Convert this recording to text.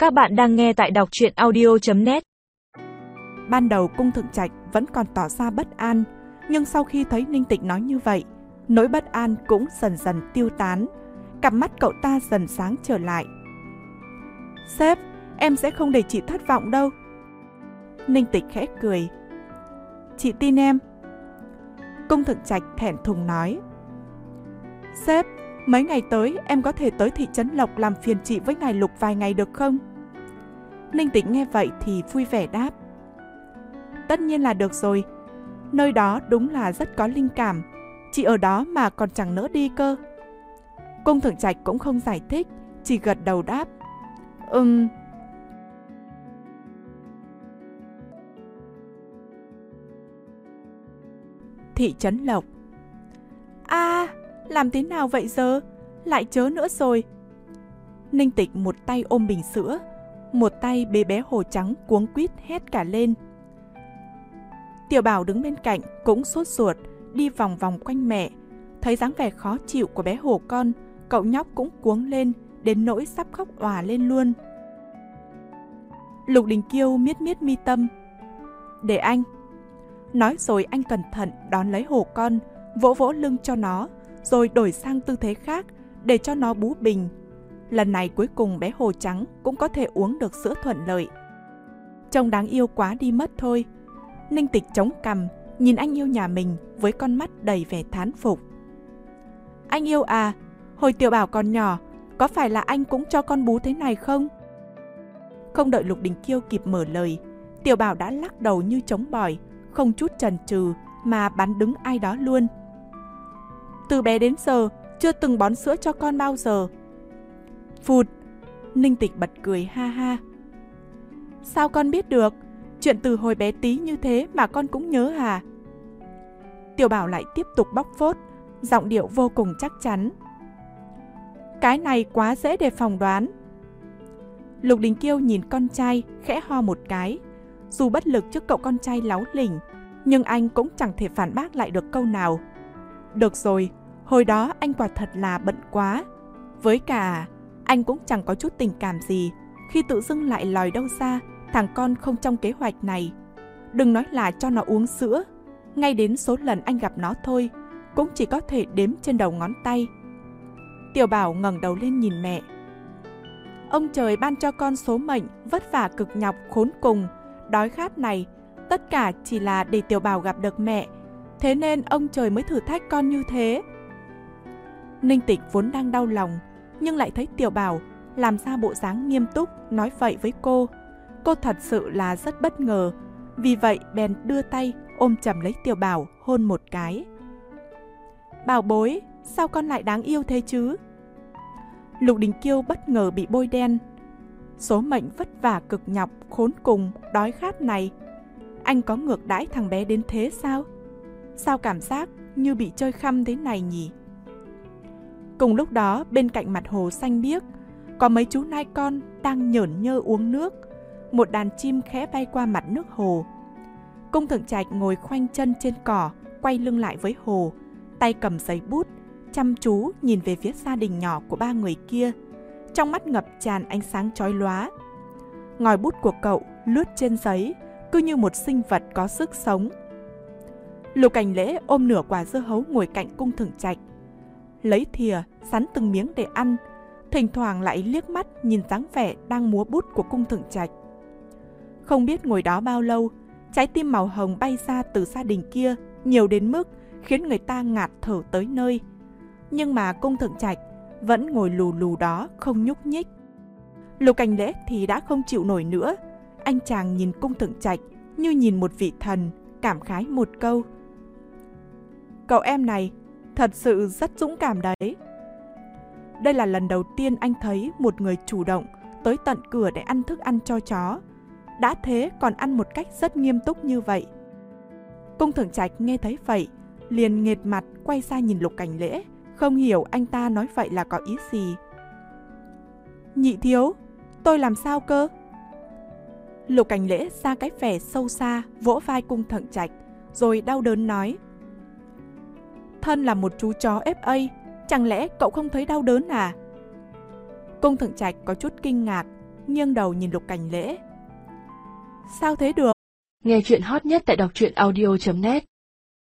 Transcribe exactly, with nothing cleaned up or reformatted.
Các bạn đang nghe tại đọc truyện audio chấm net. Ban đầu Cung Thượng Trạch vẫn còn tỏ ra bất an, nhưng sau khi thấy Ninh Tịch nói như vậy, nỗi bất an cũng dần dần tiêu tán. Cặp mắt cậu ta dần sáng trở lại. Sếp, em sẽ không để chị thất vọng đâu. Ninh Tịch khẽ cười. Chị tin em. Cung Thượng Trạch thẹn thùng nói. Sếp, mấy ngày tới em có thể tới thị trấn Lộc làm phiền chị với ngài Lục vài ngày được không? Ninh Tịch nghe vậy thì vui vẻ đáp. Tất nhiên là được rồi. Nơi đó đúng là rất có linh cảm. Chị ở đó mà còn chẳng nỡ đi cơ. Cung Thượng Trạch cũng không giải thích, chỉ gật đầu đáp. Ừm. Thị trấn Lộc. À, làm thế nào vậy giờ? Lại chớ nữa rồi. Ninh Tịch một tay ôm bình sữa, một tay bế bé hổ trắng cuống quýt hét cả lên. Tiểu Bảo đứng bên cạnh cũng sốt ruột, đi vòng vòng quanh mẹ. Thấy dáng vẻ khó chịu của bé hổ con, cậu nhóc cũng cuống lên, đến nỗi sắp khóc òa lên luôn. Lục Đình Kiêu miết miết mi tâm. Để anh. Nói rồi anh cẩn thận đón lấy hổ con, vỗ vỗ lưng cho nó, rồi đổi sang tư thế khác để cho nó bú bình. Lần này cuối cùng bé hổ trắng cũng có thể uống được sữa thuận lợi. Trông đáng yêu quá đi mất thôi. Ninh Tịch chống cằm, nhìn anh yêu nhà mình với con mắt đầy vẻ thán phục. Anh yêu à, hồi Tiểu Bảo còn nhỏ, có phải là anh cũng cho con bú thế này không? Không đợi Lục Đình Kiêu kịp mở lời, Tiểu Bảo đã lắc đầu như trống bỏi, không chút chần chừ mà bắn đứng ai đó luôn. Từ bé đến giờ, chưa từng bón sữa cho con bao giờ. Phụt! Ninh Tịch bật cười ha ha. Sao con biết được? Chuyện từ hồi bé tí như thế mà con cũng nhớ hả? Tiểu Bảo lại tiếp tục bóc phốt, giọng điệu vô cùng chắc chắn. Cái này quá dễ để phỏng đoán. Lục Đình Kiêu nhìn con trai khẽ ho một cái. Dù bất lực trước cậu con trai láu lỉnh, nhưng anh cũng chẳng thể phản bác lại được câu nào. Được rồi, hồi đó anh quả thật là bận quá. Với cả, anh cũng chẳng có chút tình cảm gì khi tự dưng lại lòi đâu ra thằng con không trong kế hoạch này. Đừng nói là cho nó uống sữa, ngay đến số lần anh gặp nó thôi cũng chỉ có thể đếm trên đầu ngón tay. Tiểu Bảo ngẩng đầu lên nhìn mẹ. Ông trời ban cho con số mệnh vất vả cực nhọc khốn cùng, đói khát này, tất cả chỉ là để Tiểu Bảo gặp được mẹ, thế nên ông trời mới thử thách con như thế. Ninh Tịch vốn đang đau lòng, nhưng lại thấy Tiểu Bảo làm ra bộ dáng nghiêm túc nói vậy với cô. Cô thật sự là rất bất ngờ, vì vậy bèn đưa tay ôm chầm lấy Tiểu Bảo hôn một cái. Bảo bối, sao con lại đáng yêu thế chứ? Lục Đình Kiêu bất ngờ bị bôi đen. Số mệnh vất vả cực nhọc khốn cùng đói khát này, anh có ngược đãi thằng bé đến thế sao? Sao cảm giác như bị chơi khăm thế này nhỉ? Cùng lúc đó, bên cạnh mặt hồ xanh biếc, có mấy chú nai con đang nhởn nhơ uống nước. Một đàn chim khẽ bay qua mặt nước hồ. Cung Thượng Trạch ngồi khoanh chân trên cỏ, quay lưng lại với hồ, tay cầm giấy bút, chăm chú nhìn về phía gia đình nhỏ của ba người kia. Trong mắt ngập tràn ánh sáng chói lóa. Ngòi bút của cậu lướt trên giấy, cứ như một sinh vật có sức sống. Lục Cảnh Lễ ôm nửa quả dưa hấu ngồi cạnh Cung Thượng Trạch, lấy thìa sắn từng miếng để ăn, thỉnh thoảng lại liếc mắt nhìn dáng vẻ đang múa bút của Cung Thượng Trạch. Không biết ngồi đó bao lâu, trái tim màu hồng bay ra từ gia đình kia nhiều đến mức khiến người ta ngạt thở tới nơi. Nhưng mà Cung Thượng Trạch vẫn ngồi lù lù đó không nhúc nhích. Lục Cảnh Lễ thì đã không chịu nổi nữa. Anh chàng nhìn Cung Thượng Trạch như nhìn một vị thần, cảm khái một câu. Cậu em này thật sự rất dũng cảm đấy. Đây là lần đầu tiên anh thấy một người chủ động tới tận cửa để ăn thức ăn cho chó. Đã thế còn ăn một cách rất nghiêm túc như vậy. Cung Thượng Trạch nghe thấy vậy, liền nghệt mặt quay ra nhìn Lục Cảnh Lễ, không hiểu anh ta nói vậy là có ý gì. Nhị thiếu, tôi làm sao cơ? Lục Cảnh Lễ ra cái vẻ sâu xa, vỗ vai Cung Thượng Trạch, rồi đau đớn nói. Thân là một chú chó ép a, chẳng lẽ cậu không thấy đau đớn à? Cung Thượng Trạch có chút kinh ngạc, nghiêng đầu nhìn Lục Cảnh Lễ. Sao thế được? Nghe chuyện hot nhất tại đọc truyện audio chấm net